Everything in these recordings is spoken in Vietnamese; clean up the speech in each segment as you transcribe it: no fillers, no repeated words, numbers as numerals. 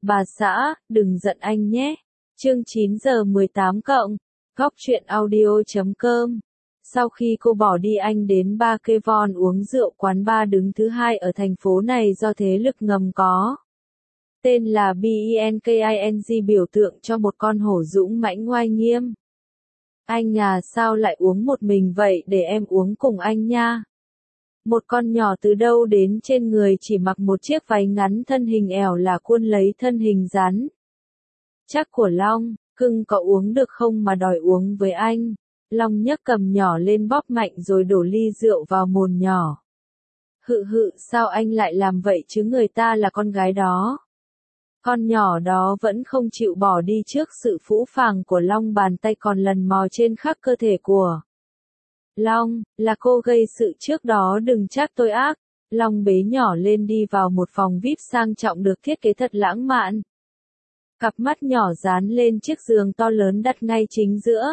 Bà xã, đừng giận anh nhé. Chương 9 giờ 18 cộng. Góc truyện audio.com. Sau khi cô bỏ đi anh đến Bar Kevon uống rượu, quán bar đứng thứ hai ở thành phố này do thế lực ngầm có tên là Benking, biểu tượng cho một con hổ dũng mãnh oai nghiêm. Anh à, sao lại uống một mình vậy, để em uống cùng anh nha. Một con nhỏ từ đâu đến, trên người chỉ mặc một chiếc váy ngắn, thân hình ẻo là cuôn lấy thân hình rắn chắc của Long. Cưng có uống được không mà đòi uống với anh. Long nhấc cầm nhỏ lên bóp mạnh rồi đổ ly rượu vào mồm nhỏ. Hự, sao anh lại làm vậy chứ, người ta là con gái đó. Con nhỏ đó vẫn không chịu bỏ đi trước sự phũ phàng của Long, bàn tay còn lần mò trên khắp cơ thể của Long. Là cô gây sự trước đó, đừng trách tôi ác. Long bế nhỏ lên đi vào một phòng VIP sang trọng được thiết kế thật lãng mạn. Cặp mắt nhỏ dán lên chiếc giường to lớn đặt ngay chính giữa.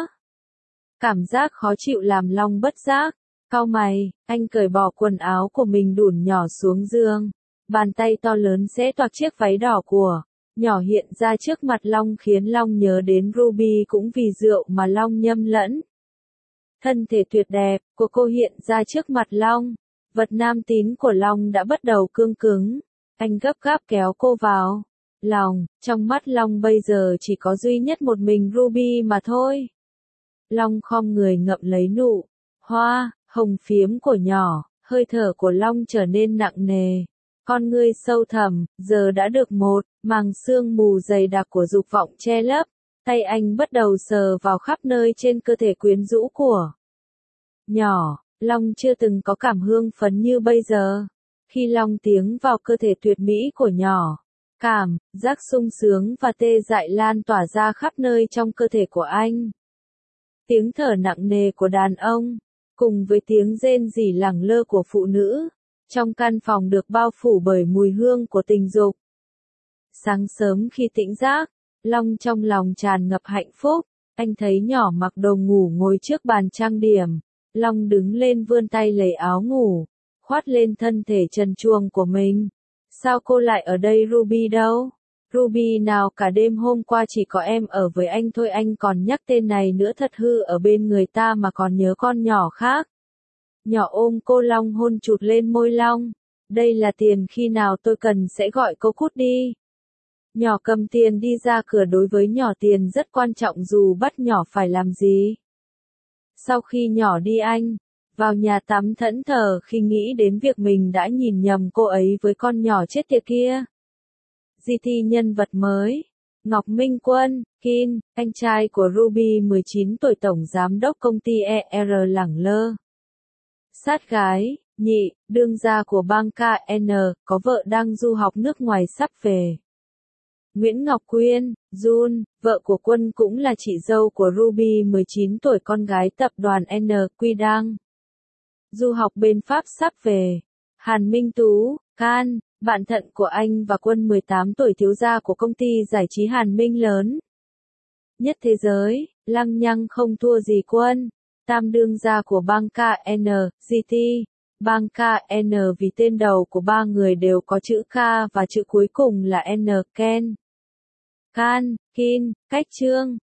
Cảm giác khó chịu làm Long bất giác cau mày. Anh cởi bỏ quần áo của mình, đủn nhỏ xuống giường. Bàn tay to lớn xé toạc chiếc váy đỏ của nhỏ hiện ra trước mặt Long, khiến Long nhớ đến Ruby. Cũng vì rượu mà Long nhầm lẫn thân thể tuyệt đẹp của cô hiện ra trước mặt Long. Vật nam tín của Long đã bắt đầu cương cứng. Anh gấp gáp kéo cô vào lòng. Trong mắt Long bây giờ chỉ có duy nhất một mình Ruby mà thôi. Long khom người ngậm lấy nụ hoa hồng phiếm của nhỏ. Hơi thở của Long trở nên nặng nề. Con ngươi sâu thẳm giờ đã được một màng sương mù dày đặc của dục vọng che lấp. Tay anh bắt đầu sờ vào khắp nơi trên cơ thể quyến rũ của nhỏ. Long chưa từng có cảm hương phấn như bây giờ. Khi Long tiến vào cơ thể tuyệt mỹ của nhỏ, cảm giác sung sướng và tê dại lan tỏa ra khắp nơi trong cơ thể của anh. Tiếng thở nặng nề của đàn ông, cùng với tiếng rên rỉ lẳng lơ của phụ nữ, trong căn phòng được bao phủ bởi mùi hương của tình dục. Sáng sớm khi tỉnh giấc, Long trong lòng tràn ngập hạnh phúc. Anh thấy nhỏ mặc đồ ngủ ngồi trước bàn trang điểm. Long đứng lên vươn tay lấy áo ngủ, khoác lên thân thể trần truồng của mình. Sao cô lại ở đây, Ruby đâu? Ruby nào, cả đêm hôm qua chỉ có em ở với anh thôi, anh còn nhắc tên này nữa, thật hư, ở bên người ta mà còn nhớ con nhỏ khác. Nhỏ ôm cô, Long hôn chụt lên môi Long. Đây là tiền, khi nào tôi cần sẽ gọi cô, cút đi. Nhỏ cầm tiền đi ra cửa, đối với nhỏ tiền rất quan trọng dù bắt nhỏ phải làm gì. Sau khi nhỏ đi anh vào nhà tắm thẫn thờ khi nghĩ đến việc mình đã nhìn nhầm cô ấy với con nhỏ chết tiệt kia. GT nhân vật mới. Ngọc Minh Quân, Kin, anh trai của Ruby 19 tuổi, tổng giám đốc công ty ER lẳng lơ. Sát gái, nhị, đương gia của Benking, có vợ đang du học nước ngoài sắp về. Nguyễn Ngọc Quyên, Jun, vợ của Quân cũng là chị dâu của Ruby 19 tuổi, con gái tập đoàn NQ đang du học bên Pháp sắp về. Hàn Minh Tú, Can, bạn thân của anh và Quân 18 tuổi, thiếu gia của công ty giải trí Hàn Minh lớn nhất thế giới, lăng nhăng không thua gì Quân. Tam đương gia của Benking, GT. Benking vì tên đầu của ba người đều có chữ K và chữ cuối cùng là N. Ken, Can, Kin, cách chương.